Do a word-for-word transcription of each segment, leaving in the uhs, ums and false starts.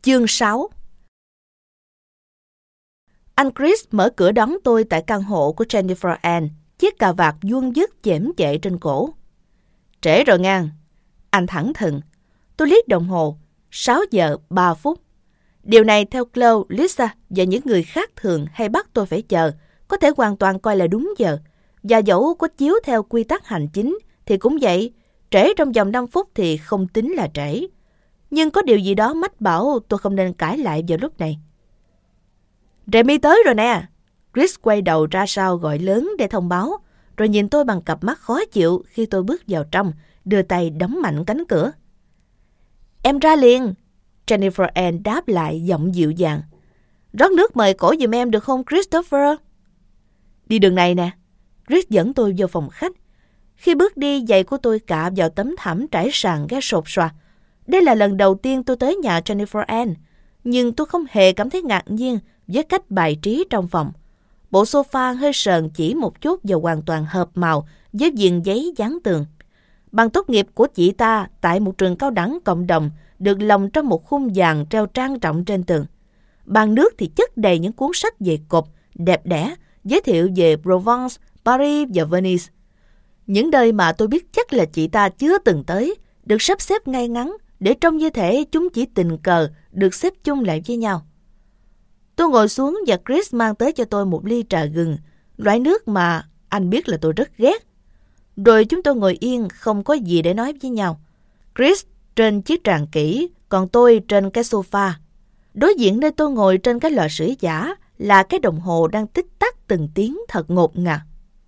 Chương sáu. Anh Chris mở cửa đón tôi tại căn hộ của Jennifer Ann, chiếc cà vạt vuông vức chễm chệ trên cổ. Trễ rồi ngang. Anh thẳng thừng. Tôi liếc đồng hồ, sáu giờ ba phút. Điều này theo Chloe, Lisa và những người khác thường hay bắt tôi phải chờ, có thể hoàn toàn coi là đúng giờ. Và dẫu có chiếu theo quy tắc hành chính thì cũng vậy, trễ trong vòng năm phút thì không tính là trễ. Nhưng có điều gì đó mách bảo tôi không nên cãi lại vào lúc này. Remy tới rồi nè. Chris quay đầu ra sau gọi lớn để thông báo, rồi nhìn tôi bằng cặp mắt khó chịu khi tôi bước vào trong, đưa tay đóng mạnh cánh cửa. Em ra liền. Jennifer Ann đáp lại giọng dịu dàng. Rót nước mời cổ giùm em được không Christopher? Đi đường này nè. Chris dẫn tôi vô phòng khách. Khi bước đi, giày của tôi cạ vào tấm thảm trải sàn ghé sột soạt. Đây là lần đầu tiên tôi tới nhà Jennifer Ann, nhưng tôi không hề cảm thấy ngạc nhiên với cách bài trí trong phòng. Bộ sofa hơi sờn chỉ một chút và hoàn toàn hợp màu với viền giấy dán tường. Bằng tốt nghiệp của chị ta tại một trường cao đẳng cộng đồng được lồng trong một khung vàng treo trang trọng trên tường. Bàn nước thì chất đầy những cuốn sách về cột, đẹp đẽ, giới thiệu về Provence, Paris và Venice. Những nơi mà tôi biết chắc là chị ta chưa từng tới, được sắp xếp ngay ngắn để trông như thể chúng chỉ tình cờ được xếp chung lại với nhau. Tôi ngồi xuống và Chris mang tới cho tôi một ly trà gừng, loại nước mà anh biết là tôi rất ghét. Rồi chúng tôi ngồi yên, không có gì để nói với nhau. Chris trên chiếc tràng kỹ, còn tôi trên cái sofa. Đối diện nơi tôi ngồi trên cái lò sưởi giả là cái đồng hồ đang tích tắc từng tiếng thật ngột ngạt.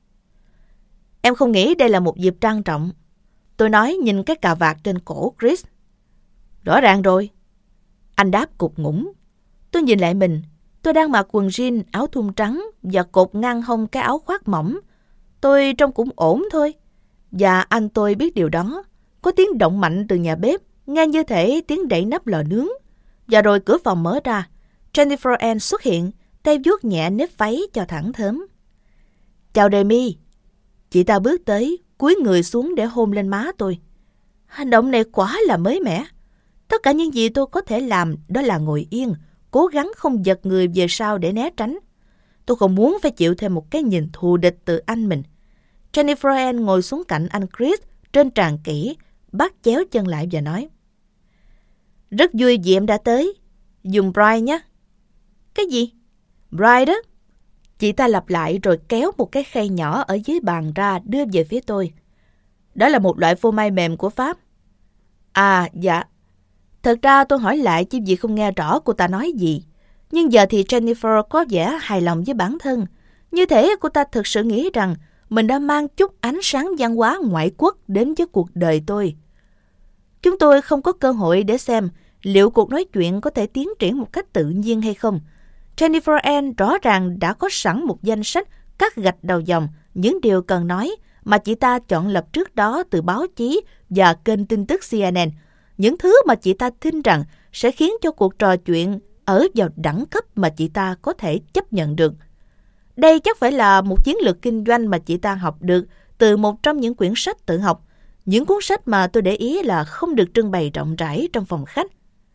Em không nghĩ đây là một dịp trang trọng. Tôi nói nhìn cái cà vạt trên cổ Chris. Rõ ràng rồi. Anh đáp cục ngủng. Tôi nhìn lại mình. Tôi đang mặc quần jean, áo thun trắng và cột ngang hông cái áo khoác mỏng. Tôi trông cũng ổn thôi. Và anh tôi biết điều đó. Có tiếng động mạnh từ nhà bếp, nghe như thể tiếng đẩy nắp lò nướng. Và rồi cửa phòng mở ra. Jennifer Ann xuất hiện, tay vuốt nhẹ nếp váy cho thẳng thớm. Chào Demi. Chị ta bước tới, cúi người xuống để hôn lên má tôi. Hành động này quá là mới mẻ. Tất cả những gì tôi có thể làm đó là ngồi yên, cố gắng không giật người về sau để né tránh. Tôi không muốn phải chịu thêm một cái nhìn thù địch từ anh mình. Jennifer Ann ngồi xuống cạnh anh Chris trên tràng kỹ, bắt chéo chân lại và nói. Rất vui vì em đã tới. Dùng Bright nhé. Cái gì? Bright đó. Chị ta lặp lại rồi kéo một cái khay nhỏ ở dưới bàn ra đưa về phía tôi. Đó là một loại phô mai mềm của Pháp. À, dạ. Thật ra tôi hỏi lại chứ vì không nghe rõ cô ta nói gì. Nhưng giờ thì Jennifer có vẻ hài lòng với bản thân. Như thế cô ta thực sự nghĩ rằng mình đã mang chút ánh sáng văn hóa ngoại quốc đến với cuộc đời tôi. Chúng tôi không có cơ hội để xem liệu cuộc nói chuyện có thể tiến triển một cách tự nhiên hay không. Jennifer Ann rõ ràng đã có sẵn một danh sách cắt gạch đầu dòng những điều cần nói mà chị ta chọn lọc trước đó từ báo chí và kênh tin tức C N N. Những thứ mà chị ta tin rằng sẽ khiến cho cuộc trò chuyện ở vào đẳng cấp mà chị ta có thể chấp nhận được. Đây chắc phải là một chiến lược kinh doanh mà chị ta học được từ một trong những quyển sách tự học. Những cuốn sách mà tôi để ý là không được trưng bày rộng rãi trong phòng khách.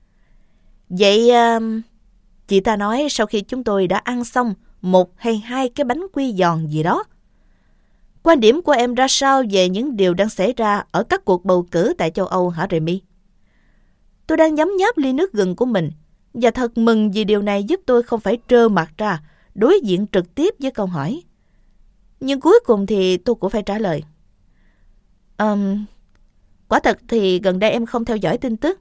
Vậy, uh, chị ta nói sau khi chúng tôi đã ăn xong một hay hai cái bánh quy giòn gì đó. Quan điểm của em ra sao về những điều đang xảy ra ở các cuộc bầu cử tại châu Âu hả Remy? Tôi đang nhấm nháp ly nước gừng của mình và thật mừng vì điều này giúp tôi không phải trơ mặt ra đối diện trực tiếp với câu hỏi. Nhưng cuối cùng thì tôi cũng phải trả lời. Um, quả thật thì gần đây em không theo dõi tin tức.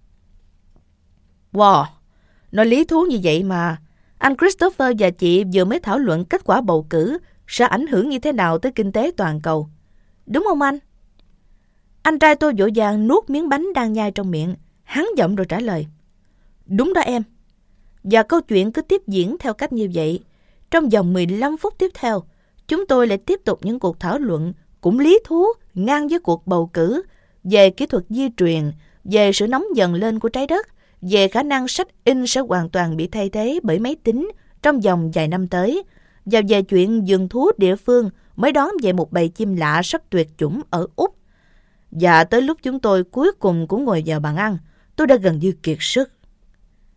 Wow, nói lý thú như vậy mà. Anh Christopher và chị vừa mới thảo luận kết quả bầu cử sẽ ảnh hưởng như thế nào tới kinh tế toàn cầu. Đúng không anh? Anh trai tôi vội vàng nuốt miếng bánh đang nhai trong miệng, hắn giọng rồi trả lời. Đúng đó em. Và câu chuyện cứ tiếp diễn theo cách như vậy. Trong vòng mười lăm phút tiếp theo, chúng tôi lại tiếp tục những cuộc thảo luận cũng lý thú ngang với cuộc bầu cử về kỹ thuật di truyền, về sự nóng dần lên của trái đất, về khả năng sách in sẽ hoàn toàn bị thay thế bởi máy tính trong vòng vài năm tới, và về chuyện vườn thú địa phương mới đón về một bầy chim lạ sắp tuyệt chủng ở Úc. Và tới lúc chúng tôi cuối cùng cũng ngồi vào bàn ăn, tôi đã gần như kiệt sức.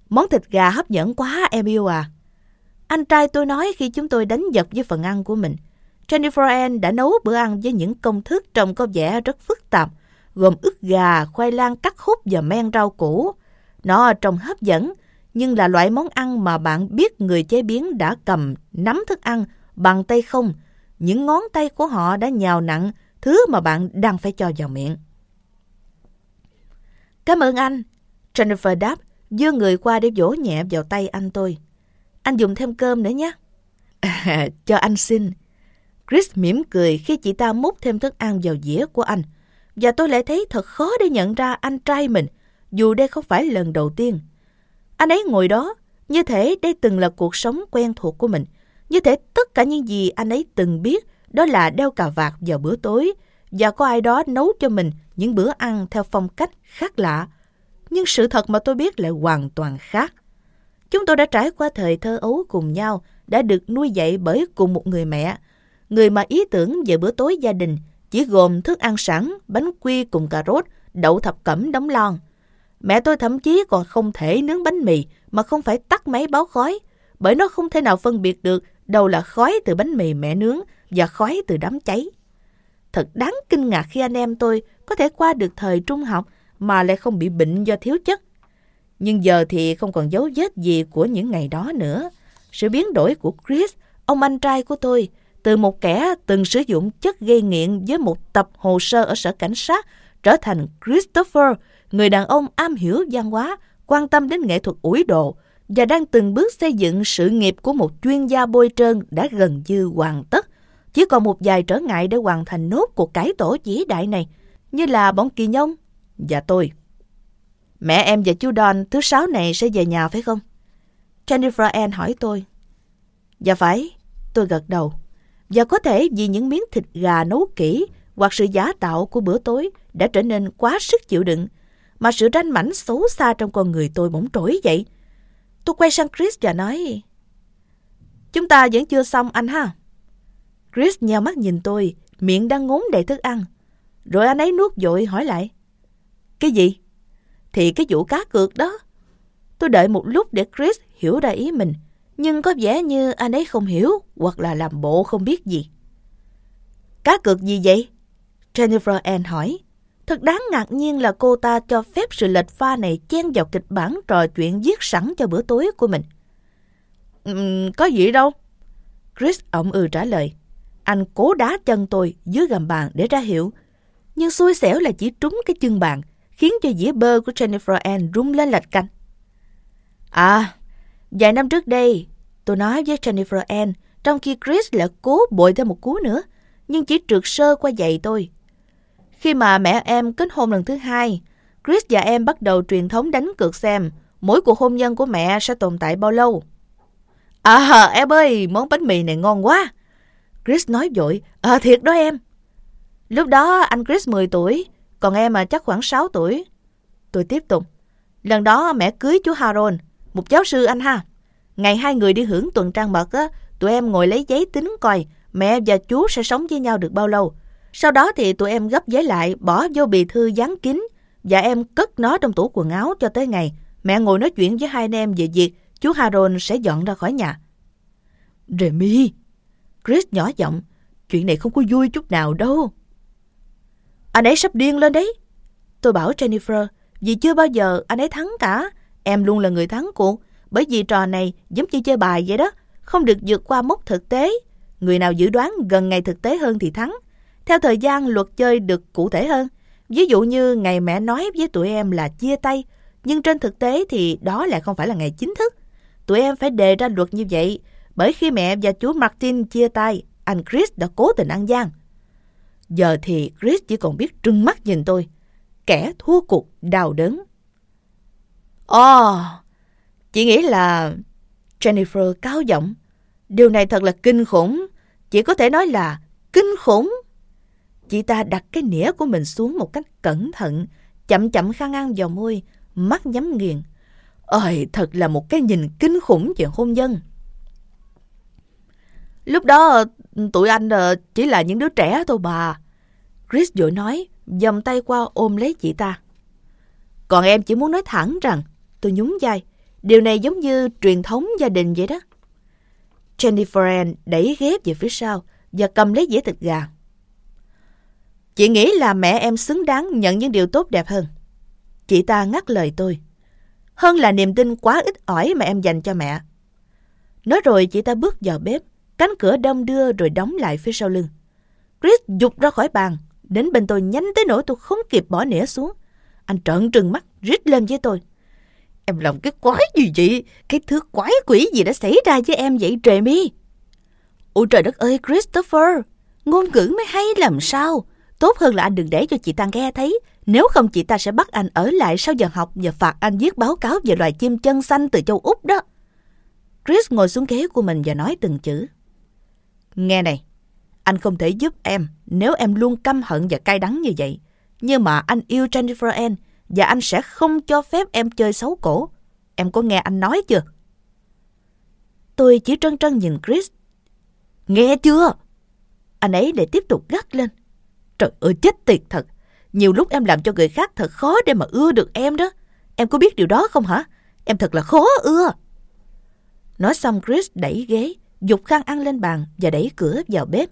Món thịt gà hấp dẫn quá em yêu à. Anh trai tôi nói khi chúng tôi đánh giật với phần ăn của mình. Jennifer Ann đã nấu bữa ăn với những công thức trông có vẻ rất phức tạp, gồm ức gà, khoai lang cắt khúc và men rau củ. Nó trông hấp dẫn, nhưng là loại món ăn mà bạn biết người chế biến đã cầm, nắm thức ăn bằng tay không. Những ngón tay của họ đã nhào nặn thứ mà bạn đang phải cho vào miệng. Cảm ơn anh, Jennifer đáp, giơ người qua để vỗ nhẹ vào tay anh tôi. Anh dùng thêm cơm nữa nhé. À, cho anh xin. Chris mỉm cười khi chị ta múc thêm thức ăn vào dĩa của anh. Và tôi lại thấy thật khó để nhận ra anh trai mình, dù đây không phải lần đầu tiên. Anh ấy ngồi đó, như thể đây từng là cuộc sống quen thuộc của mình. Như thể tất cả những gì anh ấy từng biết đó là đeo cà vạt vào bữa tối và có ai đó nấu cho mình những bữa ăn theo phong cách khác lạ. Nhưng sự thật mà tôi biết lại hoàn toàn khác. Chúng tôi đã trải qua thời thơ ấu cùng nhau, đã được nuôi dạy bởi cùng một người mẹ, người mà ý tưởng về bữa tối gia đình chỉ gồm thức ăn sẵn, bánh quy cùng cà rốt, đậu thập cẩm đóng lon. Mẹ tôi thậm chí còn không thể nướng bánh mì mà không phải tắt máy báo khói, bởi nó không thể nào phân biệt được đâu là khói từ bánh mì mẹ nướng và khói từ đám cháy. Thật đáng kinh ngạc khi anh em tôi có thể qua được thời trung học mà lại không bị bệnh do thiếu chất. Nhưng giờ thì không còn dấu vết gì của những ngày đó nữa. Sự biến đổi của Chris, ông anh trai của tôi, từ một kẻ từng sử dụng chất gây nghiện với một tập hồ sơ ở sở cảnh sát, trở thành Christopher, người đàn ông am hiểu văn hóa, quan tâm đến nghệ thuật ủi đồ và đang từng bước xây dựng sự nghiệp của một chuyên gia bôi trơn đã gần như hoàn tất. Chỉ còn một vài trở ngại để hoàn thành nốt cuộc cải tổ vĩ đại này, như là bọn kỳ nhông và tôi. Mẹ em và chú Don thứ sáu này sẽ về nhà phải không? Jennifer Ann hỏi tôi. Dạ phải, tôi gật đầu. Và có thể vì những miếng thịt gà nấu kỹ hoặc sự giả tạo của bữa tối đã trở nên quá sức chịu đựng, mà sự ranh mãnh xấu xa trong con người tôi bỗng trỗi dậy. Tôi quay sang Chris và nói, chúng ta vẫn chưa xong anh ha. Chris nheo mắt nhìn tôi, miệng đang ngốn đầy thức ăn. Rồi anh ấy nuốt vội hỏi lại, cái gì? Thì cái vụ cá cược đó. Tôi đợi một lúc để Chris hiểu ra ý mình, nhưng có vẻ như anh ấy không hiểu hoặc là làm bộ không biết gì. Cá cược gì vậy? Jennifer Ann hỏi. Thật đáng ngạc nhiên là cô ta cho phép sự lệch pha này chen vào kịch bản trò chuyện viết sẵn cho bữa tối của mình. Uhm, có gì đâu. Chris ậm ừ trả lời. Anh cố đá chân tôi dưới gầm bàn để ra hiệu, nhưng xui xẻo là chỉ trúng cái chân bàn, khiến cho dĩa bơ của Jennifer Ann rung lên lạch canh. À, vài năm trước đây, tôi nói với Jennifer Ann, trong khi Chris lại cố bội thêm một cú nữa, nhưng chỉ trượt sơ qua giày tôi. Khi mà mẹ em kết hôn lần thứ hai, Chris và em bắt đầu truyền thống đánh cược xem mỗi cuộc hôn nhân của mẹ sẽ tồn tại bao lâu. À, em ơi, món bánh mì này ngon quá. Chris nói vội, ờ thiệt đó em. Lúc đó anh Chris mười tuổi, còn em mà chắc khoảng sáu tuổi. Tôi tiếp tục. Lần đó mẹ cưới chú Harold, một giáo sư anh ha. Ngày hai người đi hưởng tuần trăng mật á, tụi em ngồi lấy giấy tính coi mẹ và chú sẽ sống với nhau được bao lâu. Sau đó thì tụi em gấp giấy lại, bỏ vô bì thư dán kín, và em cất nó trong tủ quần áo cho tới ngày mẹ ngồi nói chuyện với hai anh em về việc chú Harold sẽ dọn ra khỏi nhà. Remy, Chris nhỏ giọng, chuyện này không có vui chút nào đâu. Anh ấy sắp điên lên đấy. Tôi bảo Jennifer, vì chưa bao giờ anh ấy thắng cả. Em luôn là người thắng cuộc, bởi vì trò này giống như chơi bài vậy đó, không được vượt qua mốc thực tế. Người nào dự đoán gần ngày thực tế hơn thì thắng. Theo thời gian, luật chơi được cụ thể hơn. Ví dụ như ngày mẹ nói với tụi em là chia tay, nhưng trên thực tế thì đó lại không phải là ngày chính thức. Tụi em phải đề ra luật như vậy, bởi khi mẹ và chú Martin chia tay, anh Chris đã cố tình ăn gian. Giờ thì Chris chỉ còn biết trừng mắt nhìn tôi, kẻ thua cuộc đau đớn. Ồ, oh, chị nghĩ là... Jennifer cáo giọng. Điều này thật là kinh khủng. Chị có thể nói là kinh khủng. Chị ta đặt cái nĩa của mình xuống một cách cẩn thận, chậm chậm khăn ăn vào môi, mắt nhắm nghiền. Ôi, thật là một cái nhìn kinh khủng chuyện hôn nhân. Lúc đó tụi anh chỉ là những đứa trẻ thôi bà. Chris vội nói, vòng tay qua ôm lấy chị ta. Còn em chỉ muốn nói thẳng rằng, tôi nhún vai, Điều này giống như truyền thống gia đình vậy đó. Jennifer Ann đẩy ghế về phía sau và cầm lấy dĩa thịt gà. Chị nghĩ là mẹ em xứng đáng nhận những điều tốt đẹp hơn. Chị ta ngắt lời tôi. Hơn là niềm tin quá ít ỏi mà em dành cho mẹ. Nói rồi chị ta bước vào bếp, cánh cửa đong đưa rồi đóng lại phía sau lưng. Chris giục ra khỏi bàn, đến bên tôi nhanh tới nỗi tôi không kịp bỏ nĩa xuống. Anh trợn trừng mắt, rít lên với tôi. Em làm cái quái gì vậy? Cái thứ quái quỷ gì đã xảy ra với em vậy Jamie? Ôi trời đất ơi Christopher, ngôn ngữ mới hay làm sao? Tốt hơn là anh đừng để cho chị ta nghe thấy. Nếu không chị ta sẽ bắt anh ở lại sau giờ học và phạt anh viết báo cáo về loài chim chân xanh từ châu Úc đó. Chris ngồi xuống ghế của mình và nói từng chữ. Nghe này, anh không thể giúp em nếu em luôn căm hận và cay đắng như vậy. Nhưng mà anh yêu Jennifer Ann và anh sẽ không cho phép em chơi xấu cổ. Em có nghe anh nói chưa? Tôi chỉ trân trân nhìn Chris. Nghe chưa? Anh ấy lại tiếp tục gắt lên. Trời ơi chết tiệt thật. Nhiều lúc em làm cho người khác thật khó để mà ưa được em đó. Em có biết điều đó không hả? Em thật là khó ưa. Nói xong Chris đẩy ghế, giục khăn ăn lên bàn và đẩy cửa vào bếp.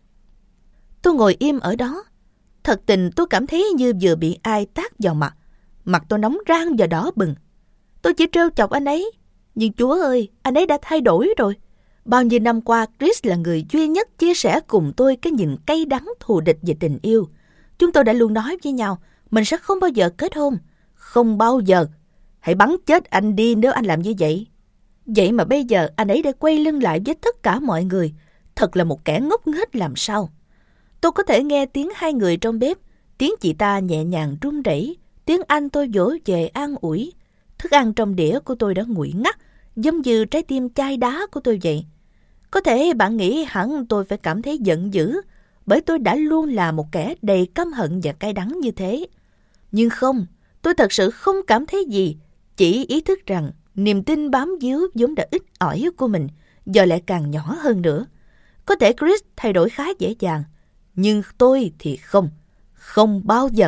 Tôi ngồi im ở đó. Thật tình tôi cảm thấy như vừa bị ai tát vào mặt. Mặt tôi nóng rang và đỏ bừng. Tôi chỉ trêu chọc anh ấy. Nhưng Chúa ơi, anh ấy đã thay đổi rồi. Bao nhiêu năm qua, Chris là người duy nhất chia sẻ cùng tôi cái nhìn cay đắng thù địch về tình yêu. Chúng tôi đã luôn nói với nhau, mình sẽ không bao giờ kết hôn. Không bao giờ. Hãy bắn chết anh đi nếu anh làm như vậy. Vậy mà bây giờ anh ấy đã quay lưng lại với tất cả mọi người. Thật là một kẻ ngốc nghếch làm sao. Tôi có thể nghe tiếng hai người trong bếp, tiếng chị ta nhẹ nhàng run rẩy, tiếng anh tôi vỗ về an ủi. Thức ăn trong đĩa của tôi đã nguội ngắt, giống như trái tim chai đá của tôi vậy. Có thể bạn nghĩ hẳn tôi phải cảm thấy giận dữ, bởi tôi đã luôn là một kẻ đầy căm hận và cay đắng như thế. Nhưng không, tôi thật sự không cảm thấy gì, chỉ ý thức rằng niềm tin bám víu vốn đã ít ỏi của mình, giờ lại càng nhỏ hơn nữa. Có thể Chris thay đổi khá dễ dàng, nhưng tôi thì không, không bao giờ.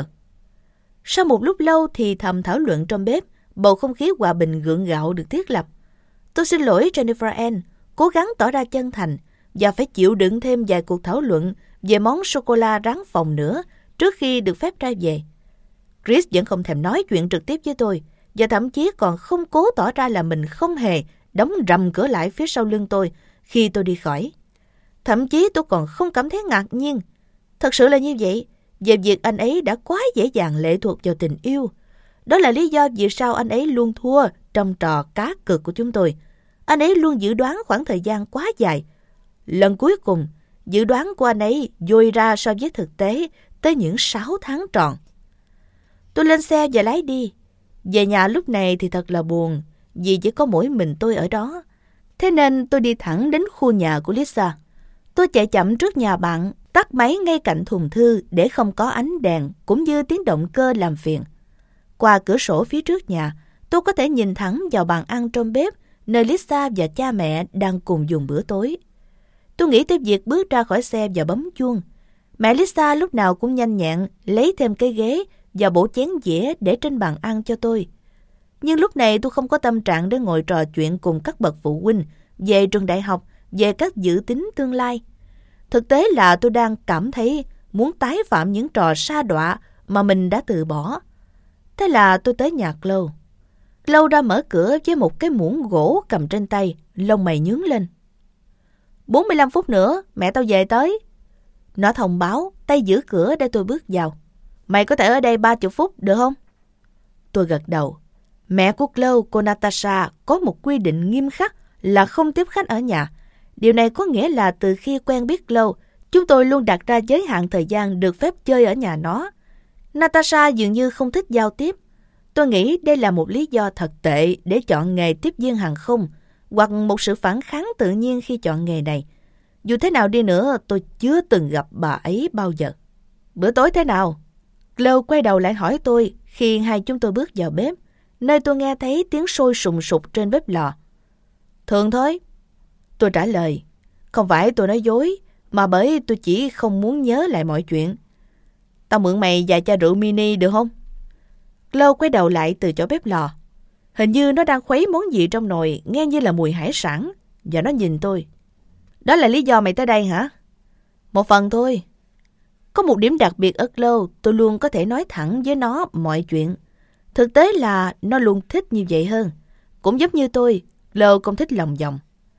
Sau một lúc lâu thì thầm thảo luận trong bếp, bầu không khí hòa bình gượng gạo được thiết lập. Tôi xin lỗi Jennifer Ann, cố gắng tỏ ra chân thành và phải chịu đựng thêm vài cuộc thảo luận về món sô-cô-la rán phòng nữa trước khi được phép ra về. Chris vẫn không thèm nói chuyện trực tiếp với tôi và thậm chí còn không cố tỏ ra là mình không hề đóng rầm cửa lại phía sau lưng tôi khi tôi đi khỏi. Thậm chí tôi còn không cảm thấy ngạc nhiên. Thật sự là như vậy, về việc anh ấy đã quá dễ dàng lệ thuộc vào tình yêu. Đó là lý do vì sao anh ấy luôn thua trong trò cá cược của chúng tôi. Anh ấy luôn dự đoán khoảng thời gian quá dài. Lần cuối cùng, dự đoán của anh ấy dôi ra so với thực tế tới những sáu tháng tròn. Tôi lên xe và lái đi. Về nhà lúc này thì thật là buồn, vì chỉ có mỗi mình tôi ở đó. Thế nên tôi đi thẳng đến khu nhà của Lisa. Tôi chạy chậm trước nhà bạn, tắt máy ngay cạnh thùng thư để không có ánh đèn cũng như tiếng động cơ làm phiền. Qua cửa sổ phía trước nhà, tôi có thể nhìn thẳng vào bàn ăn trong bếp, nơi Lisa và cha mẹ đang cùng dùng bữa tối. Tôi nghĩ tới việc bước ra khỏi xe và bấm chuông. Mẹ Lisa lúc nào cũng nhanh nhẹn lấy thêm cái ghế và bộ chén dĩa để trên bàn ăn cho tôi. Nhưng lúc này tôi không có tâm trạng để ngồi trò chuyện cùng các bậc phụ huynh về trường đại học, về các dự tính tương lai. Thực tế là tôi đang cảm thấy muốn tái phạm những trò sa đọa mà mình đã từ bỏ. Thế là tôi tới nhà Chloe. Chloe ra mở cửa với một cái muỗng gỗ cầm trên tay, lông mày nhướng lên. bốn mươi lăm phút nữa, mẹ tao về tới. Nó thông báo, tay giữ cửa để tôi bước vào. Mày có thể ở đây ba mươi phút, được không? Tôi gật đầu. Mẹ của Chloe, cô Natasha, có một quy định nghiêm khắc là không tiếp khách ở nhà. Điều này có nghĩa là từ khi quen biết Chloe, chúng tôi luôn đặt ra giới hạn thời gian được phép chơi ở nhà nó. Natasha dường như không thích giao tiếp. Tôi nghĩ đây là một lý do thật tệ để chọn nghề tiếp viên hàng không, hoặc một sự phản kháng tự nhiên khi chọn nghề này. Dù thế nào đi nữa, tôi chưa từng gặp bà ấy bao giờ. Bữa tối thế nào? Chloe quay đầu lại hỏi tôi khi hai chúng tôi bước vào bếp, nơi tôi nghe thấy tiếng sôi sùng sục trên bếp lò. Thường thôi. Tôi trả lời. Không phải tôi nói dối, mà bởi tôi chỉ không muốn nhớ lại mọi chuyện. Tao mượn mày vài chai rượu mini được không? Chloe quay đầu lại từ chỗ bếp lò. Hình như nó đang khuấy món gì trong nồi, nghe như là mùi hải sản. Và nó nhìn tôi. Đó là lý do mày tới đây hả? Một phần thôi. Có một điểm đặc biệt ở Chloe, tôi luôn có thể nói thẳng với nó mọi chuyện. Thực tế là nó luôn thích như vậy hơn. Cũng giống như tôi, Chloe không thích lòng vòng.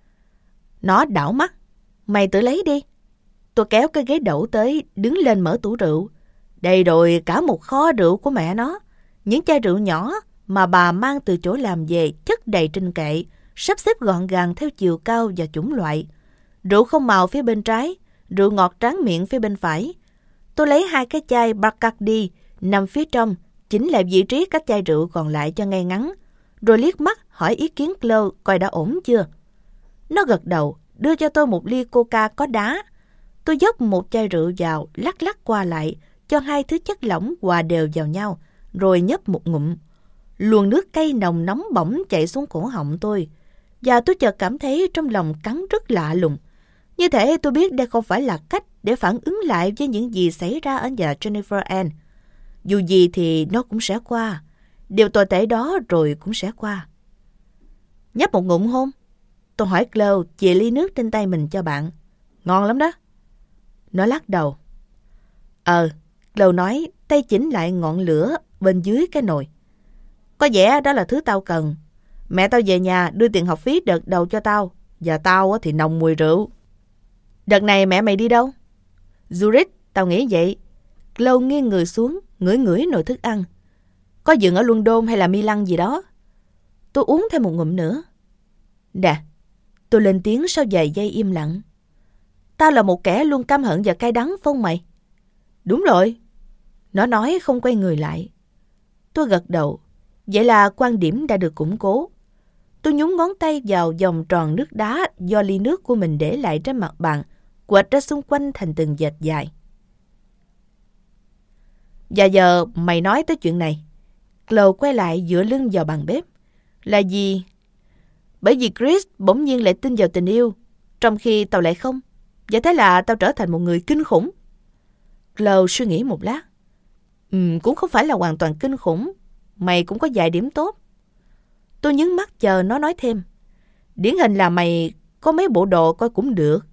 Nó đảo mắt. Mày tự lấy đi. Tôi kéo cái ghế đẩu tới, đứng lên mở tủ rượu. Đây rồi cả một kho rượu của mẹ nó. Những chai rượu nhỏ mà bà mang từ chỗ làm về chất đầy trên kệ, sắp xếp gọn gàng theo chiều cao và chủng loại. Rượu không màu phía bên trái, rượu ngọt tráng miệng phía bên phải. Tôi lấy hai cái chai Bacardi nằm phía trong, chỉnh lại vị trí các chai rượu còn lại cho ngay ngắn, rồi liếc mắt hỏi ý kiến Chloe coi đã ổn chưa. Nó gật đầu, đưa cho tôi một ly coca có đá. Tôi dốc một chai rượu vào, lắc lắc qua lại, cho hai thứ chất lỏng hòa đều vào nhau, rồi nhấp một ngụm. Luồng nước cay nồng nóng bỏng chạy xuống cổ họng tôi, và tôi chợt cảm thấy trong lòng cắn rất lạ lùng. Như thể tôi biết đây không phải là cách để phản ứng lại với những gì xảy ra ở nhà Jennifer Ann. Dù gì thì nó cũng sẽ qua. Điều tồi tệ đó rồi cũng sẽ qua. Nhấp một ngụm không? Tôi hỏi Chloe, chìa ly nước trên tay mình cho bạn. Ngon lắm đó. Nó lắc đầu. Ờ, Chloe nói, tay chỉnh lại ngọn lửa bên dưới cái nồi. Có vẻ đó là thứ tao cần. Mẹ tao về nhà đưa tiền học phí đợt đầu cho tao. Và tao thì nồng mùi rượu. Đợt này mẹ mày đi đâu? Zurich, tao nghĩ vậy. Chloe nghiêng người xuống, ngửi ngửi nồi thức ăn. Có dừng ở London hay là Milan gì đó? Tôi uống thêm một ngụm nữa. Nè, tôi lên tiếng sau vài giây im lặng. Tao là một kẻ luôn căm hận và cay đắng phong mày. Đúng rồi. Nó nói không quay người lại. Tôi gật đầu. Vậy là quan điểm đã được củng cố. Tôi nhúng ngón tay vào vòng tròn nước đá do ly nước của mình để lại trên mặt bàn, quệt ra xung quanh thành từng vệt dài. Và giờ mày nói tới chuyện này. Chloe quay lại dựa lưng vào bàn bếp. Là gì? Bởi vì Chris bỗng nhiên lại tin vào tình yêu, trong khi tao lại không. Và thế là tao trở thành một người kinh khủng. Chloe suy nghĩ một lát. Ừ, cũng không phải là hoàn toàn kinh khủng. Mày cũng có vài điểm tốt. Tôi nhướng mắt chờ nó nói thêm. Điển hình là mày có mấy bộ đồ coi cũng được.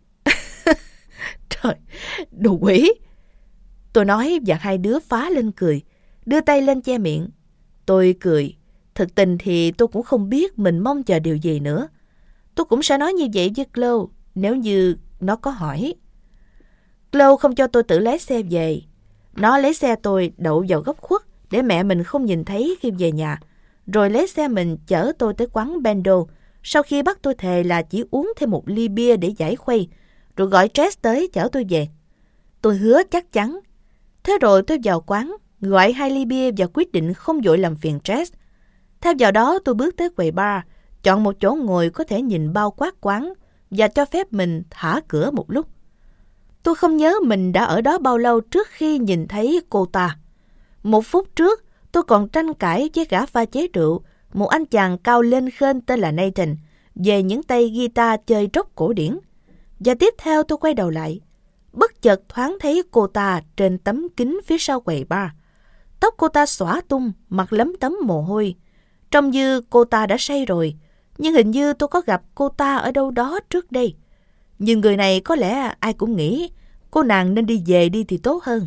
Trời, đồ quỷ. Tôi nói và hai đứa phá lên cười, đưa tay lên che miệng. Tôi cười. Thực tình thì tôi cũng không biết mình mong chờ điều gì nữa. Tôi cũng sẽ nói như vậy với Chloe nếu như nó có hỏi. Chloe không cho tôi tự lái xe về. Nó lấy xe tôi đậu vào góc khuất để mẹ mình không nhìn thấy khi về nhà, rồi lấy xe mình chở tôi tới quán Bendo, sau khi bắt tôi thề là chỉ uống thêm một ly bia để giải khuây, rồi gọi Jess tới chở tôi về. Tôi hứa chắc chắn. Thế rồi tôi vào quán, gọi hai ly bia và quyết định không vội làm phiền Jess. Theo vào đó tôi bước tới quầy bar, chọn một chỗ ngồi có thể nhìn bao quát quán và cho phép mình thả cửa một lúc. Tôi không nhớ mình đã ở đó bao lâu trước khi nhìn thấy cô ta. Một phút trước, tôi còn tranh cãi với gã pha chế rượu, một anh chàng cao lên khênh tên là Nathan, về những tay guitar chơi rock cổ điển. Và tiếp theo tôi quay đầu lại. Bất chợt thoáng thấy cô ta trên tấm kính phía sau quầy bar. Tóc cô ta xõa tung, mặt lấm tấm mồ hôi. Trông như cô ta đã say rồi, nhưng hình như tôi có gặp cô ta ở đâu đó trước đây. Nhưng người này có lẽ ai cũng nghĩ cô nàng nên đi về đi thì tốt hơn.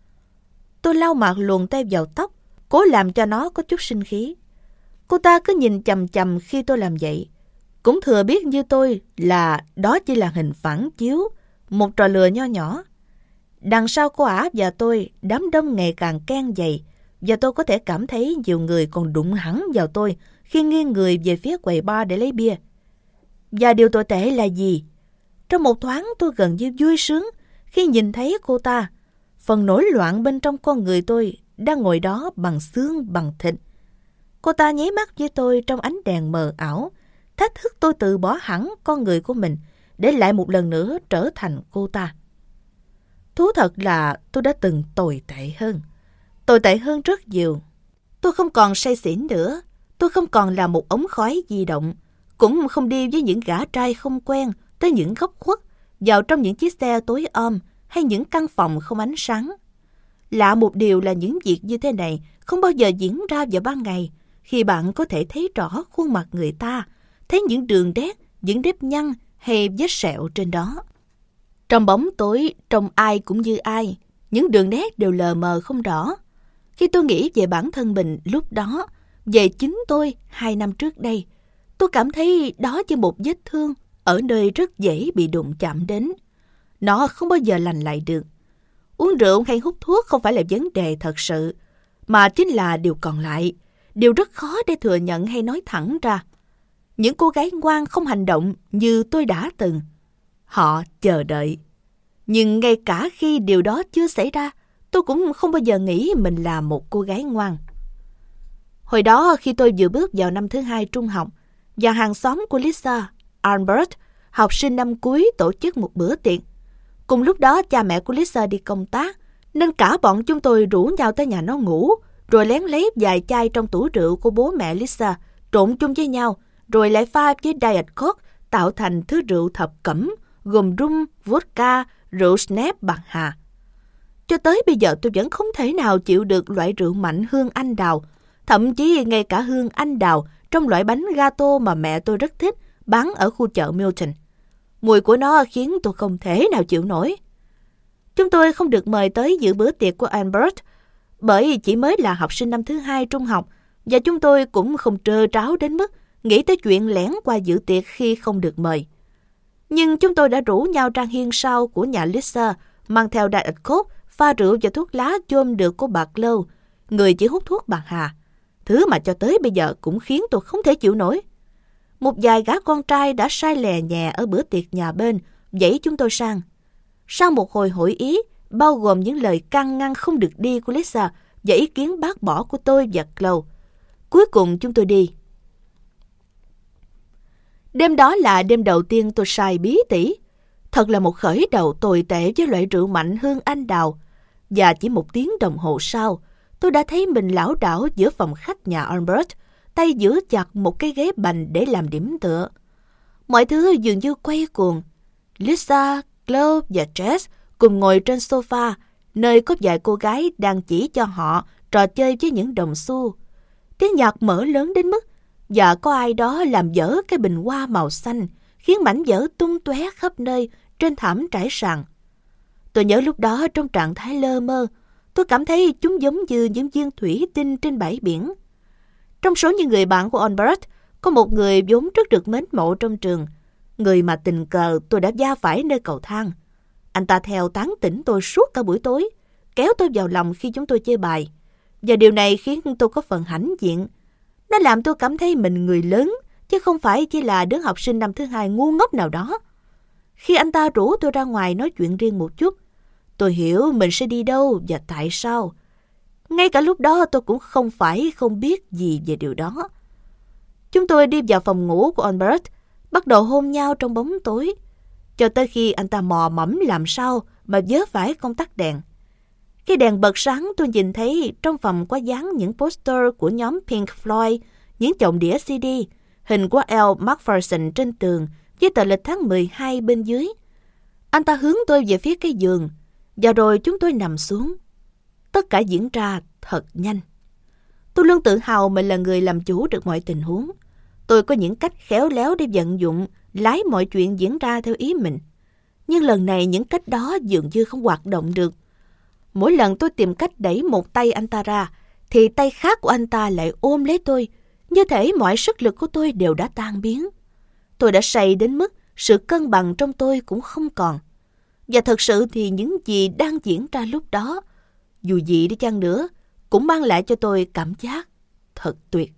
Tôi lau mặt luồn tay vào tóc, cố làm cho nó có chút sinh khí. Cô ta cứ nhìn chằm chằm khi tôi làm vậy. Cũng thừa biết như tôi là đó chỉ là hình phản chiếu, một trò lừa nho nhỏ. Đằng sau cô ả và tôi, đám đông ngày càng ken dày, và tôi có thể cảm thấy nhiều người còn đụng hẳn vào tôi khi nghiêng người về phía quầy bar để lấy bia. Và điều tồi tệ là gì? Trong một thoáng tôi gần như vui sướng khi nhìn thấy cô ta. Phần nổi loạn bên trong con người tôi đang ngồi đó bằng xương bằng thịt. Cô ta nháy mắt với tôi trong ánh đèn mờ ảo, thách thức tôi từ bỏ hẳn con người của mình để lại một lần nữa trở thành cô ta. Thú thật là tôi đã từng tồi tệ hơn. Tồi tệ hơn rất nhiều. Tôi không còn say xỉn nữa. Tôi không còn là một ống khói di động. Cũng không đi với những gã trai không quen tới những góc khuất, vào trong những chiếc xe tối om hay những căn phòng không ánh sáng. Lạ một điều là những việc như thế này không bao giờ diễn ra vào ban ngày, khi bạn có thể thấy rõ khuôn mặt người ta, thấy những đường nét, những nếp nhăn hay vết sẹo trên đó. Trong bóng tối, trông ai cũng như ai, những đường nét đều lờ mờ không rõ. Khi tôi nghĩ về bản thân mình lúc đó, về chính tôi hai năm trước đây, tôi cảm thấy đó như một vết thương ở nơi rất dễ bị đụng chạm đến. Nó không bao giờ lành lại được. Uống rượu hay hút thuốc không phải là vấn đề thật sự, mà chính là điều còn lại, điều rất khó để thừa nhận hay nói thẳng ra. Những cô gái ngoan không hành động như tôi đã từng. Họ chờ đợi. Nhưng ngay cả khi điều đó chưa xảy ra, tôi cũng không bao giờ nghĩ mình là một cô gái ngoan. Hồi đó khi tôi vừa bước vào năm thứ hai trung học, và hàng xóm của Lisa, Albert, học sinh năm cuối tổ chức một bữa tiệc. Cùng lúc đó cha mẹ của Lisa đi công tác, nên cả bọn chúng tôi rủ nhau tới nhà nó ngủ, rồi lén lấy vài chai trong tủ rượu của bố mẹ Lisa, trộn chung với nhau, rồi lại pha với Diet Coke tạo thành thứ rượu thập cẩm, gồm rum, vodka, rượu Snap bạc hà. Cho tới bây giờ tôi vẫn không thể nào chịu được loại rượu mạnh hương anh đào, thậm chí ngay cả hương anh đào trong loại bánh gato mà mẹ tôi rất thích bán ở khu chợ Milton. Mùi của nó khiến tôi không thể nào chịu nổi. Chúng tôi không được mời tới dự bữa tiệc của Albert, bởi chỉ mới là học sinh năm thứ hai trung học, và chúng tôi cũng không trơ tráo đến mức nghĩ tới chuyện lẻn qua dự tiệc khi không được mời. Nhưng chúng tôi đã rủ nhau ra hiên sau của nhà Lisa, mang theo Diet Coke, pha rượu và thuốc lá chôm được của bà Chloe, người chỉ hút thuốc bạc hà, thứ mà cho tới bây giờ cũng khiến tôi không thể chịu nổi. Một vài gã con trai đã sai lè nhẹ ở bữa tiệc nhà bên, dãy chúng tôi sang. Sau một hồi hội ý, bao gồm những lời can ngăn không được đi của Lisa và ý kiến bác bỏ của tôi và Chloe, cuối cùng chúng tôi đi. Đêm đó là đêm đầu tiên tôi say bí tỉ. Thật là một khởi đầu tồi tệ với loại rượu mạnh hương anh đào. Và chỉ một tiếng đồng hồ sau, tôi đã thấy mình lảo đảo giữa phòng khách nhà Albert, tay giữ chặt một cái ghế bành để làm điểm tựa. Mọi thứ dường như quay cuồng. Lisa, Chloe và Jess cùng ngồi trên sofa, nơi có vài cô gái đang chỉ cho họ trò chơi với những đồng xu. Tiếng nhạc mở lớn đến mức và có ai đó làm dở cái bình hoa màu xanh, khiến mảnh vỡ tung tóe khắp nơi trên thảm trải sàn. Tôi nhớ lúc đó trong trạng thái lơ mơ, tôi cảm thấy chúng giống như những viên thủy tinh trên bãi biển. Trong số những người bạn của Albert, có một người vốn rất được mến mộ trong trường, người mà tình cờ tôi đã va phải nơi cầu thang. Anh ta theo tán tỉnh tôi suốt cả buổi tối, kéo tôi vào lòng khi chúng tôi chơi bài. Và điều này khiến tôi có phần hãnh diện. Nó làm tôi cảm thấy mình người lớn, chứ không phải chỉ là đứa học sinh năm thứ hai ngu ngốc nào đó. Khi anh ta rủ tôi ra ngoài nói chuyện riêng một chút, tôi hiểu mình sẽ đi đâu và tại sao. Ngay cả lúc đó tôi cũng không phải không biết gì về điều đó. Chúng tôi đi vào phòng ngủ của Albert, bắt đầu hôn nhau trong bóng tối, cho tới khi anh ta mò mẫm làm sao mà vớ phải công tắc đèn. Khi đèn bật sáng, tôi nhìn thấy trong phòng có dán những poster của nhóm Pink Floyd, những chồng đĩa xê đê, hình của Al McPherson trên tường với tờ lịch tháng mười hai bên dưới. Anh ta hướng tôi về phía cái giường, và rồi chúng tôi nằm xuống. Tất cả diễn ra thật nhanh. Tôi luôn tự hào mình là người làm chủ được mọi tình huống. Tôi có những cách khéo léo để vận dụng, lái mọi chuyện diễn ra theo ý mình. Nhưng lần này những cách đó dường như không hoạt động được. Mỗi lần tôi tìm cách đẩy một tay anh ta ra, thì tay khác của anh ta lại ôm lấy tôi, như thể mọi sức lực của tôi đều đã tan biến. Tôi đã say đến mức sự cân bằng trong tôi cũng không còn. Và thật sự thì những gì đang diễn ra lúc đó, dù gì đi chăng nữa, cũng mang lại cho tôi cảm giác thật tuyệt.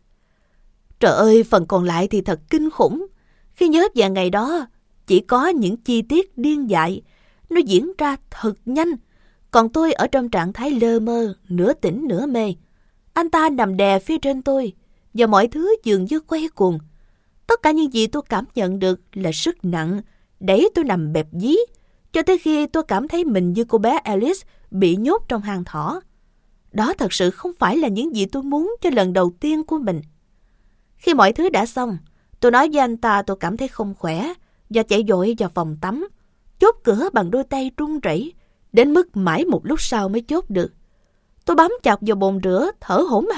Trời ơi, phần còn lại thì thật kinh khủng. Khi nhớ về ngày đó, chỉ có những chi tiết điên dại. Nó diễn ra thật nhanh, còn tôi ở trong trạng thái lơ mơ, nửa tỉnh nửa mê. Anh ta nằm đè phía trên tôi, và mọi thứ dường như quay cuồng. Tất cả những gì tôi cảm nhận được là sức nặng, đẩy tôi nằm bẹp dí, cho tới khi tôi cảm thấy mình như cô bé Alice bị nhốt trong hang thỏ. Đó thật sự không phải là những gì tôi muốn cho lần đầu tiên của mình. Khi mọi thứ đã xong, tôi nói với anh ta tôi cảm thấy không khỏe, và chạy vội vào phòng tắm, chốt cửa bằng đôi tay run rẩy, đến mức mãi một lúc sau mới chốt được. Tôi bám chặt vào bồn rửa, thở hổn hển,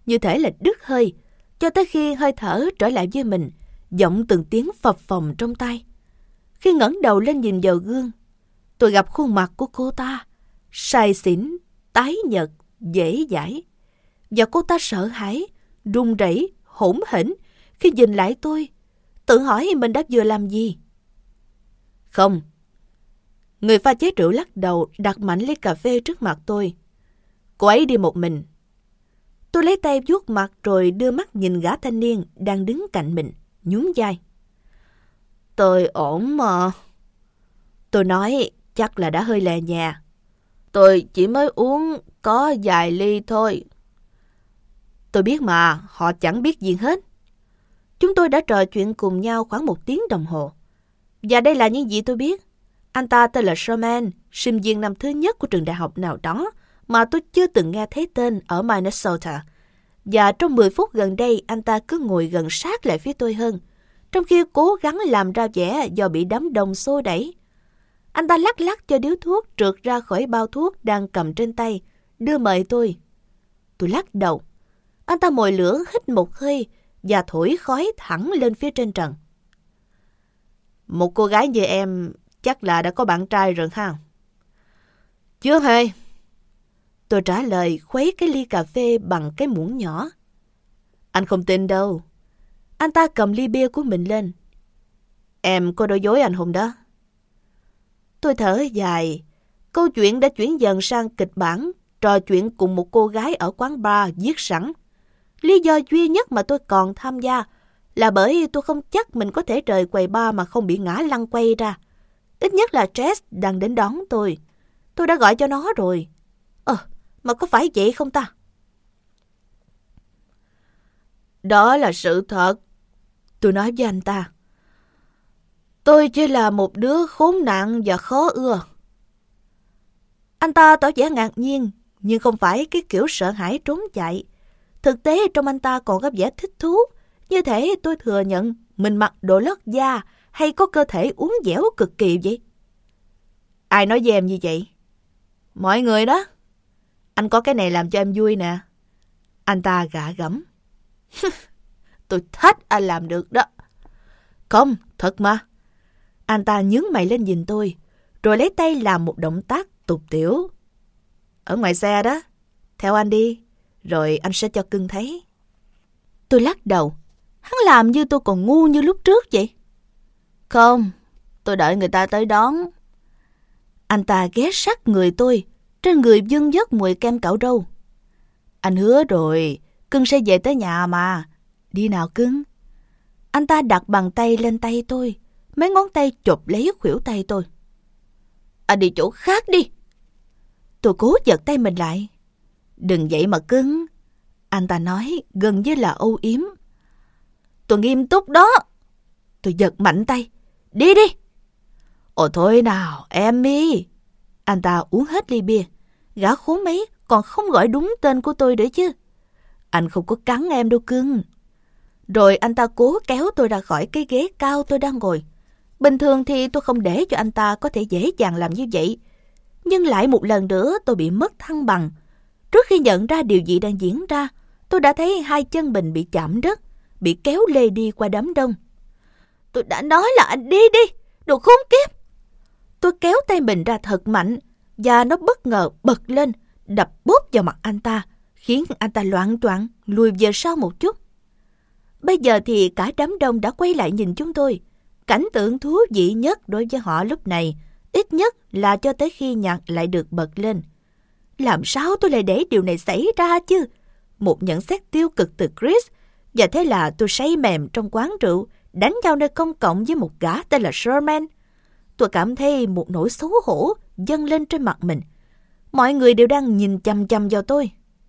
như thể là đứt hơi, cho tới khi hơi thở trở lại với mình, giọng từng tiếng phập phồng trong tai. Khi ngẩng đầu lên nhìn vào gương, tôi gặp khuôn mặt của cô ta, xài xỉn, tái nhợt, dễ dãi. Và cô ta sợ hãi, run rẩy, hỗn hển khi nhìn lại tôi, tự hỏi mình đã vừa làm gì. Không. Người pha chế rượu lắc đầu, đặt mạnh ly cà phê trước mặt tôi. Cô ấy đi một mình. Tôi lấy tay vuốt mặt rồi đưa mắt nhìn gã thanh niên đang đứng cạnh mình, nhún vai. Tôi ổn mà. Tôi nói chắc là đã hơi lè nhà. Tôi chỉ mới uống có vài ly thôi. Tôi biết mà, họ chẳng biết gì hết. Chúng tôi đã trò chuyện cùng nhau khoảng một tiếng đồng hồ. Và đây là những gì tôi biết. Anh ta tên là Sherman, sinh viên năm thứ nhất của trường đại học nào đó mà tôi chưa từng nghe thấy tên ở Minnesota. Và trong mười phút gần đây, anh ta cứ ngồi gần sát lại phía tôi hơn, trong khi cố gắng làm ra vẻ do bị đám đông xô đẩy. Anh ta lắc lắc cho điếu thuốc trượt ra khỏi bao thuốc đang cầm trên tay, đưa mời tôi. Tôi lắc đầu. Anh ta mồi lửa hít một hơi và thổi khói thẳng lên phía trên trần. Một cô gái như em chắc là đã có bạn trai rồi ha? Chưa hề. Tôi trả lời khuấy cái ly cà phê bằng cái muỗng nhỏ. Anh không tin đâu. Anh ta cầm ly bia của mình lên. Em có nói dối anh hôm đó. Tôi thở dài. Câu chuyện đã chuyển dần sang kịch bản, trò chuyện cùng một cô gái ở quán bar viết sẵn. Lý do duy nhất mà tôi còn tham gia là bởi tôi không chắc mình có thể rời quầy bar mà không bị ngã lăn quay ra. Ít nhất là Jess đang đến đón tôi. Tôi đã gọi cho nó rồi. Ờ, mà có phải vậy không ta? Đó là sự thật. Tôi nói với anh ta. Tôi chỉ là một đứa khốn nạn và khó ưa. Anh ta tỏ vẻ ngạc nhiên, nhưng không phải cái kiểu sợ hãi trốn chạy. Thực tế trong anh ta còn có vẻ thích thú, như thể tôi thừa nhận mình mặc đồ lót da hay có cơ thể uốn dẻo cực kỳ vậy. Ai nói với em như vậy? Mọi người đó. Anh có cái này làm cho em vui nè. Anh ta gạ gẫm. Tôi thách anh làm được đó. Không, thật mà. Anh ta nhướng mày lên nhìn tôi, rồi lấy tay làm một động tác tục tiểu. Ở ngoài xe đó, theo anh đi, rồi anh sẽ cho cưng thấy. Tôi lắc đầu. Hắn làm như tôi còn ngu như lúc trước vậy. Không, tôi đợi người ta tới đón. Anh ta ghé sát người tôi, trên người vương vất mùi kem cạo râu. Anh hứa rồi, cưng sẽ về tới nhà mà. Đi nào cưng. Anh ta đặt bàn tay lên tay tôi, mấy ngón tay chộp lấy khuỷu tay tôi. Anh đi chỗ khác đi. Tôi cố giật tay mình lại. Đừng vậy mà cưng. Anh ta nói gần như là âu yếm. Tôi nghiêm túc đó. Tôi giật mạnh tay. Đi đi. Ồ thôi nào em đi. Anh ta uống hết ly bia. Gã khốn mấy còn không gọi đúng tên của tôi nữa chứ. Anh không có cắn em đâu cưng. Rồi anh ta cố kéo tôi ra khỏi cái ghế cao tôi đang ngồi. Bình thường thì tôi không để cho anh ta có thể dễ dàng làm như vậy. Nhưng lại một lần nữa tôi bị mất thăng bằng. Trước khi nhận ra điều gì đang diễn ra, tôi đã thấy hai chân mình bị chạm đất, bị kéo lê đi qua đám đông. Tôi đã nói là anh đi đi, đồ khốn kiếp. Tôi kéo tay mình ra thật mạnh, và nó bất ngờ bật lên, đập bốp vào mặt anh ta, khiến anh ta loạng choạng lùi về sau một chút. Bây giờ thì cả đám đông đã quay lại nhìn chúng tôi. Cảnh tượng thú vị nhất đối với họ lúc này, ít nhất là cho tới khi nhạc lại được bật lên. Làm sao tôi lại để điều này xảy ra chứ? Một nhận xét tiêu cực từ Chris, và thế là tôi say mềm trong quán rượu, đánh nhau nơi công cộng với một gã tên là Sherman. Tôi cảm thấy một nỗi xấu hổ dâng lên trên mặt mình. Mọi người đều đang nhìn chằm chằm vào tôi.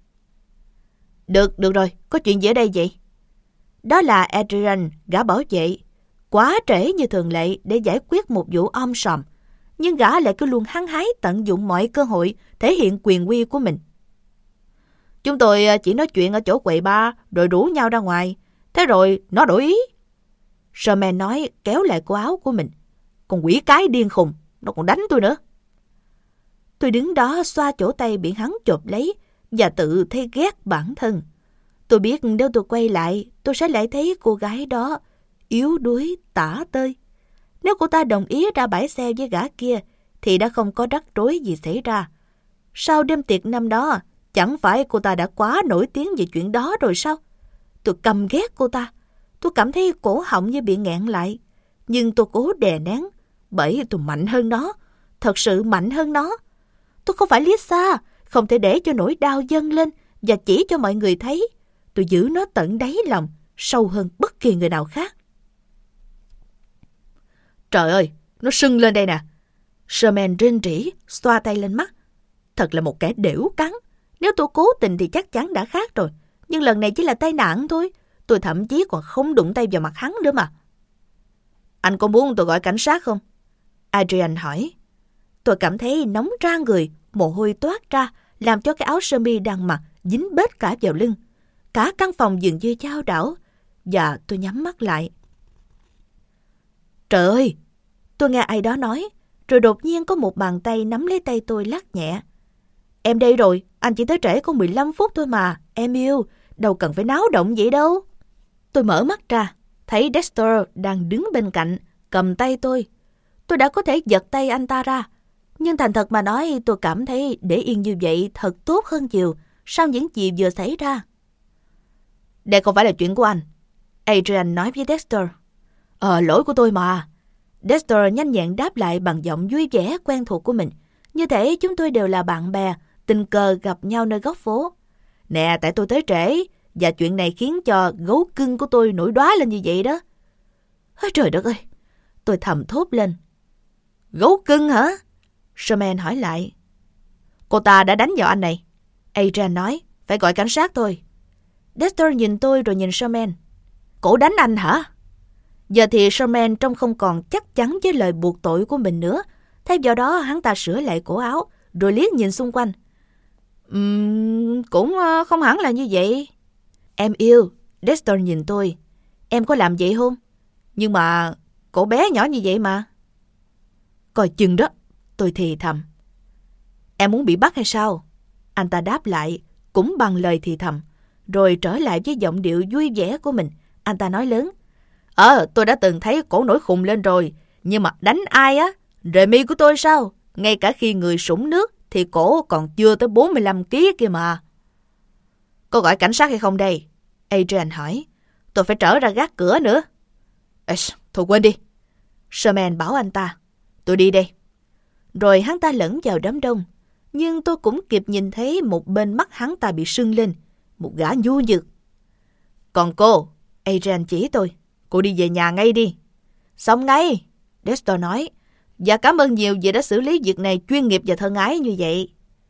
Được, được rồi, có chuyện gì ở đây vậy? Đó là Adrian, gã bảo vệ. Quá trễ như thường lệ để giải quyết một vụ om sòm, nhưng gã lại cứ luôn hăng hái tận dụng mọi cơ hội thể hiện quyền uy của mình. Chúng tôi chỉ nói chuyện ở chỗ quầy bar rồi rủ nhau ra ngoài. Thế rồi nó đổi ý. Sherman nói kéo lại cổ áo của mình. Con quỷ cái điên khùng, nó còn đánh tôi nữa. Tôi đứng đó xoa chỗ tay bị hắn chộp lấy và tự thấy ghét bản thân. Tôi biết nếu tôi quay lại, tôi sẽ lại thấy cô gái đó yếu đuối, tả tơi. Nếu cô ta đồng ý ra bãi xe với gã kia, thì đã không có rắc rối gì xảy ra. Sau đêm tiệc năm đó, chẳng phải cô ta đã quá nổi tiếng về chuyện đó rồi sao? Tôi căm ghét cô ta. Tôi cảm thấy cổ họng như bị nghẹn lại. Nhưng tôi cố đè nén, bởi tôi mạnh hơn nó. Thật sự mạnh hơn nó. Tôi không phải Lisa, không thể để cho nỗi đau dâng lên và chỉ cho mọi người thấy. Tôi giữ nó tận đáy lòng, sâu hơn bất kỳ người nào khác. Trời ơi, nó sưng lên đây nè. Sherman rên rỉ, xoa tay lên mắt. Thật là một kẻ đểu cắn. Nếu tôi cố tình thì chắc chắn đã khác rồi. Nhưng lần này chỉ là tai nạn thôi. Tôi thậm chí còn không đụng tay vào mặt hắn nữa mà. Anh có muốn tôi gọi cảnh sát không? Adrian hỏi. Tôi cảm thấy nóng ra người, mồ hôi toát ra, làm cho cái áo sơ mi đang mặc dính bết cả vào lưng. Cả căn phòng dường như chao đảo. Và tôi nhắm mắt lại. Trời ơi! Tôi nghe ai đó nói. Rồi đột nhiên có một bàn tay nắm lấy tay tôi lắc nhẹ. Em đây rồi, anh chỉ tới trễ có mười lăm phút thôi mà. Em yêu, đâu cần phải náo động vậy đâu. Tôi mở mắt ra, thấy Dexter đang đứng bên cạnh, cầm tay tôi. Tôi đã có thể giật tay anh ta ra. Nhưng thành thật mà nói, tôi cảm thấy để yên như vậy thật tốt hơn nhiều sau những gì vừa xảy ra. Đây không phải là chuyện của anh, Adrian nói với Dexter. Ờ, lỗi của tôi mà. Dexter nhanh nhẹn đáp lại bằng giọng vui vẻ quen thuộc của mình. Như thể chúng tôi đều là bạn bè, tình cờ gặp nhau nơi góc phố. Nè, tại tôi tới trễ, và chuyện này khiến cho gấu cưng của tôi nổi đoá lên như vậy đó. Ôi trời đất ơi! Tôi thầm thốt lên. Gấu cưng hả? Sherman hỏi lại. Cô ta đã đánh vào anh này. Adrian nói, phải gọi cảnh sát thôi. Dexter nhìn tôi rồi nhìn Sherman. Cổ đánh anh hả? Giờ thì Sherman trông không còn chắc chắn với lời buộc tội của mình nữa. Thay vào đó hắn ta sửa lại cổ áo, rồi liếc nhìn xung quanh. Uhm, cũng không hẳn là như vậy. Em yêu, Dexter nhìn tôi. Em có làm vậy không? Nhưng mà cổ bé nhỏ như vậy mà. Coi chừng đó, tôi thì thầm. Em muốn bị bắt hay sao? Anh ta đáp lại, cũng bằng lời thì thầm. Rồi trở lại với giọng điệu vui vẻ của mình. Anh ta nói lớn. Ờ, tôi đã từng thấy cổ nổi khùng lên rồi. Nhưng mà đánh ai á? Remy của tôi sao? Ngay cả khi người sũng nước thì cổ còn chưa tới bốn mươi lăm ki lô gam kia mà. Có gọi cảnh sát hay không đây? Adrian hỏi. Tôi phải trở ra gác cửa nữa. Ê, thôi quên đi. Sherman bảo anh ta. Tôi đi đây. Rồi hắn ta lẫn vào đám đông. Nhưng tôi cũng kịp nhìn thấy một bên mắt hắn ta bị sưng lên. Một gã nhu nhược. Còn cô, Adrian chỉ tôi. Cô đi về nhà ngay đi. Xong ngay, Dexter nói. Và cảm ơn nhiều vì đã xử lý việc này chuyên nghiệp và thân ái như vậy.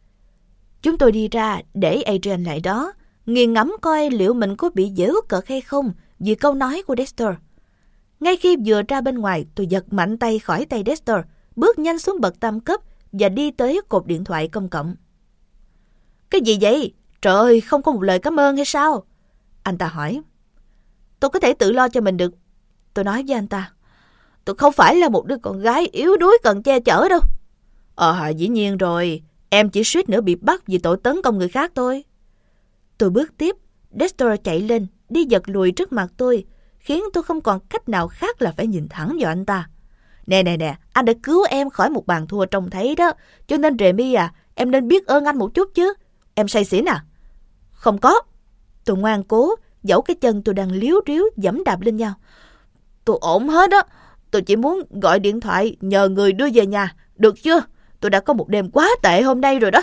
Chúng tôi đi ra để Adrian lại đó, nghiền ngẫm coi liệu mình có bị giễu cợt hay không vì câu nói của Dexter. Ngay khi vừa ra bên ngoài, tôi giật mạnh tay khỏi tay Dexter, bước nhanh xuống bậc tam cấp và đi tới cột điện thoại công cộng. Cái gì vậy? Trời ơi, không có một lời cảm ơn hay sao? Anh ta hỏi. Tôi có thể tự lo cho mình được. Tôi nói với anh ta. Tôi không phải là một đứa con gái yếu đuối cần che chở đâu. Ờ, dĩ nhiên rồi. Em chỉ suýt nữa bị bắt vì tội tấn công người khác thôi. Tôi bước tiếp. Dexter chạy lên, đi giật lùi trước mặt tôi, khiến tôi không còn cách nào khác là phải nhìn thẳng vào anh ta. Nè nè nè, anh đã cứu em khỏi một bàn thua trông thấy đó. Cho nên Remy à, em nên biết ơn anh một chút chứ. Em say xỉn à? Không có. Tôi ngoan cố, dẫu cái chân tôi đang líu ríu giẫm đạp lên nhau. Tôi ổn hết á. Tôi chỉ muốn gọi điện thoại nhờ người đưa về nhà. Được chưa? Tôi đã có một đêm quá tệ hôm nay rồi đó.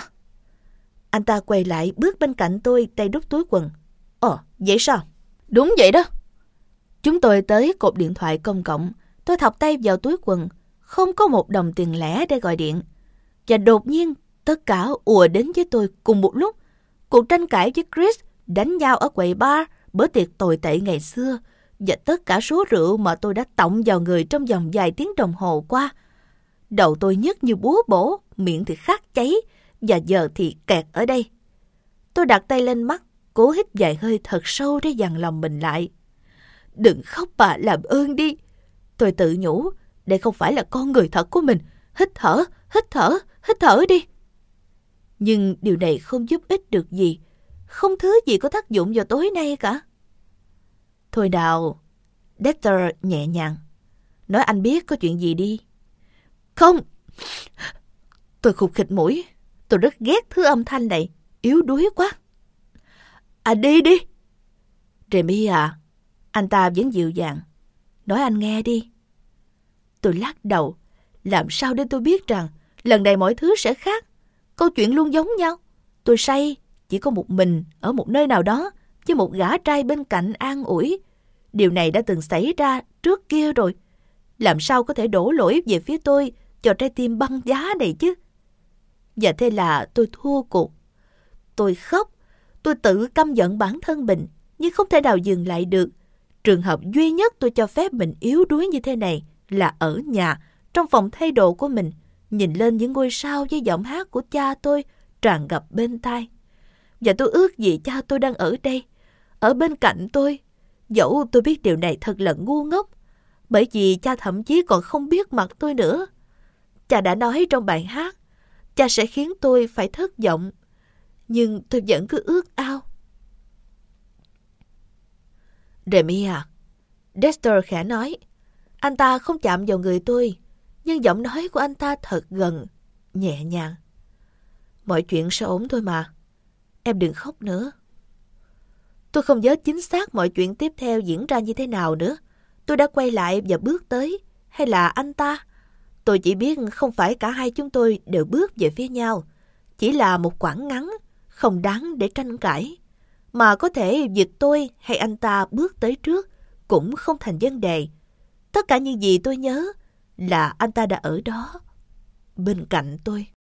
Anh ta quay lại bước bên cạnh tôi, tay đút túi quần. Ồ, vậy sao? Đúng vậy đó. Chúng tôi tới cột điện thoại công cộng. Tôi thọc tay vào túi quần. Không có một đồng tiền lẻ để gọi điện. Và đột nhiên, tất cả ùa đến với tôi cùng một lúc. Cuộc tranh cãi với Chris, đánh nhau ở quầy bar, bữa tiệc tồi tệ ngày xưa, và tất cả số rượu mà tôi đã tọng vào người trong vòng vài tiếng đồng hồ qua. Đầu tôi nhức như búa bổ, miệng thì khát cháy, và giờ thì kẹt ở đây. Tôi đặt tay lên mắt, cố hít vài hơi thật sâu để dằn lòng mình lại. Đừng khóc bà, làm ơn đi. Tôi tự nhủ, đây không phải là con người thật của mình. Hít thở, hít thở, hít thở đi. Nhưng điều này không giúp ích được gì. Không thứ gì có tác dụng vào tối nay cả. Thôi nào, Dexter nhẹ nhàng. Nói anh biết có chuyện gì đi. Không. Tôi khục khịch mũi. Tôi rất ghét thứ âm thanh này. Yếu đuối quá. À đi đi. Remy à. Anh ta vẫn dịu dàng. Nói anh nghe đi. Tôi lắc đầu. Làm sao để tôi biết rằng lần này mọi thứ sẽ khác? Câu chuyện luôn giống nhau. Tôi say chỉ có một mình ở một nơi nào đó với một gã trai bên cạnh an ủi. Điều này đã từng xảy ra trước kia rồi. Làm sao có thể đổ lỗi về phía tôi cho trái tim băng giá này chứ? Và thế là tôi thua cuộc. Tôi khóc. Tôi tự căm giận bản thân mình, nhưng không thể nào dừng lại được. Trường hợp duy nhất tôi cho phép mình yếu đuối như thế này là ở nhà, trong phòng thay đồ của mình, nhìn lên những ngôi sao với giọng hát của cha tôi tràn ngập bên tai. Và tôi ước gì cha tôi đang ở đây, ở bên cạnh tôi. Dẫu tôi biết điều này thật là ngu ngốc, bởi vì cha thậm chí còn không biết mặt tôi nữa. Cha đã nói trong bài hát, cha sẽ khiến tôi phải thất vọng. Nhưng tôi vẫn cứ ước ao. Remy à, Dexter khẽ nói. Anh ta không chạm vào người tôi, nhưng giọng nói của anh ta thật gần, nhẹ nhàng. Mọi chuyện sẽ ổn thôi mà. Em đừng khóc nữa. Tôi không nhớ chính xác mọi chuyện tiếp theo diễn ra như thế nào nữa. Tôi đã quay lại và bước tới, hay là anh ta? Tôi chỉ biết không phải cả hai chúng tôi đều bước về phía nhau. Chỉ là một quãng ngắn, không đáng để tranh cãi. Mà có thể việc tôi hay anh ta bước tới trước cũng không thành vấn đề. Tất cả những gì tôi nhớ là anh ta đã ở đó, bên cạnh tôi.